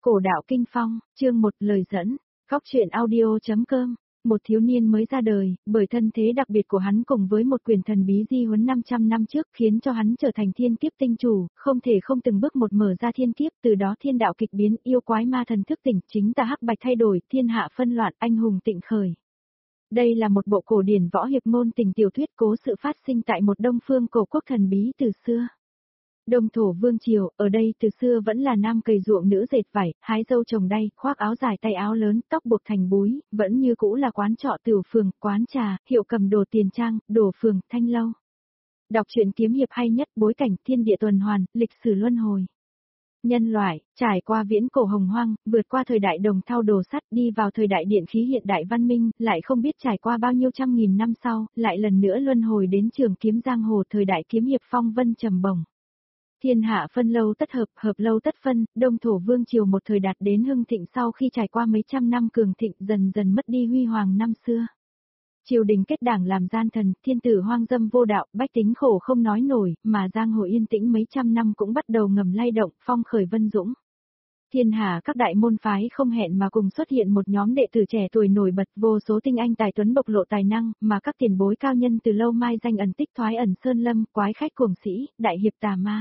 Cổ đạo kinh phong, chương 1 lời dẫn, góc truyện audio.com. Một thiếu niên mới ra đời, bởi thân thế đặc biệt của hắn cùng với một quyền thần bí di huấn 500 năm trước khiến cho hắn trở thành thiên kiếp tinh chủ, không thể không từng bước một mở ra thiên kiếp, từ đó thiên đạo kịch biến, yêu quái ma thần thức tỉnh, chính tà hắc bạch thay đổi, thiên hạ phân loạn, anh hùng tịnh khởi. Đây là một bộ cổ điển võ hiệp ngôn tình tiểu thuyết cố sự phát sinh tại một đông phương cổ quốc thần bí từ xưa. Đông thổ vương triều, ở đây từ xưa vẫn là nam cày ruộng nữ dệt vải, hái dâu trồng đay, khoác áo dài tay áo lớn, tóc buộc thành búi, vẫn như cũ là quán trọ tửu phường, quán trà, hiệu cầm đồ tiền trang, đồ phường, thanh lâu. Đọc truyện kiếm hiệp hay nhất, bối cảnh thiên địa tuần hoàn, lịch sử luân hồi. Nhân loại, trải qua viễn cổ hồng hoang, vượt qua thời đại đồng thau đồ sắt đi vào thời đại điện khí hiện đại văn minh, lại không biết trải qua bao nhiêu trăm nghìn năm sau, lại lần nữa luân hồi đến trường kiếm giang hồ thời đại kiếm hiệp phong vân trầm bổng. Thiên hạ phân lâu tất hợp, hợp lâu tất phân, đông thổ vương triều một thời đạt đến hưng thịnh sau khi trải qua mấy trăm năm cường thịnh dần dần mất đi huy hoàng năm xưa. Triều đình kết đảng làm gian thần, thiên tử hoang dâm vô đạo, bách tính khổ không nói nổi, mà giang hồ yên tĩnh mấy trăm năm cũng bắt đầu ngầm lay động, phong khởi vân dũng. Thiên hạ các đại môn phái không hẹn mà cùng xuất hiện một nhóm đệ tử trẻ tuổi nổi bật, vô số tinh anh tài tuấn bộc lộ tài năng, mà các tiền bối cao nhân từ lâu mai danh ẩn tích thoái ẩn sơn lâm, quái khách cuồng sĩ, đại hiệp tà ma.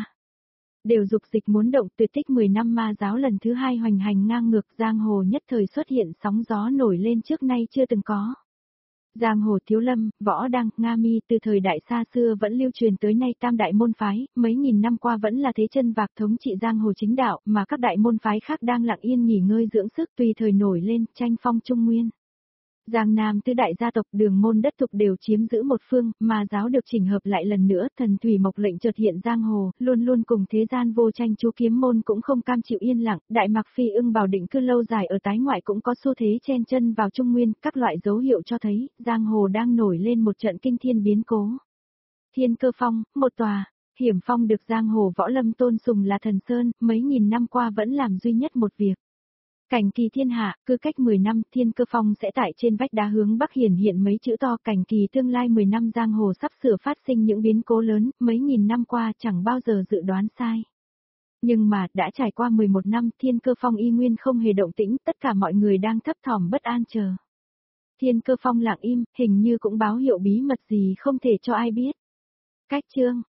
Đều dục dịch muốn động, tuyệt tích 10 năm ma giáo lần thứ 2 hoành hành ngang ngược, giang hồ nhất thời xuất hiện sóng gió nổi lên trước nay chưa từng có. Giang hồ Thiếu Lâm, Võ Đăng, Nga Mi từ thời đại xa xưa vẫn lưu truyền tới nay tam đại môn phái, mấy nghìn năm qua vẫn là thế chân vạc thống trị giang hồ chính đạo, mà các đại môn phái khác đang lặng yên nghỉ ngơi dưỡng sức tùy thời nổi lên, tranh phong trung nguyên. Giang Nam tứ đại gia tộc đường môn đất thục đều chiếm giữ một phương, mà giáo được chỉnh hợp lại lần nữa, thần thủy mộc lệnh chợt hiện giang hồ, luôn luôn cùng thế gian vô tranh chú kiếm môn cũng không cam chịu yên lặng, đại mạc phi ưng bảo định cư lâu dài ở tái ngoại cũng có xu thế chen chân vào trung nguyên, các loại dấu hiệu cho thấy, giang hồ đang nổi lên một trận kinh thiên biến cố. Thiên Cơ Phong, một tòa, hiểm phong được giang hồ võ lâm tôn sùng là thần sơn, mấy nghìn năm qua vẫn làm duy nhất một việc. Cảnh kỳ thiên hạ, cứ cách 10 năm, Thiên Cơ Phong sẽ tại trên vách đá hướng bắc hiển hiện mấy chữ to, cảnh kỳ tương lai 10 năm giang hồ sắp sửa phát sinh những biến cố lớn, mấy nghìn năm qua chẳng bao giờ dự đoán sai. Nhưng mà, đã trải qua 11 năm, Thiên Cơ Phong y nguyên không hề động tĩnh, tất cả mọi người đang thấp thỏm bất an chờ. Thiên Cơ Phong lặng im, hình như cũng báo hiệu bí mật gì không thể cho ai biết. Cách chương,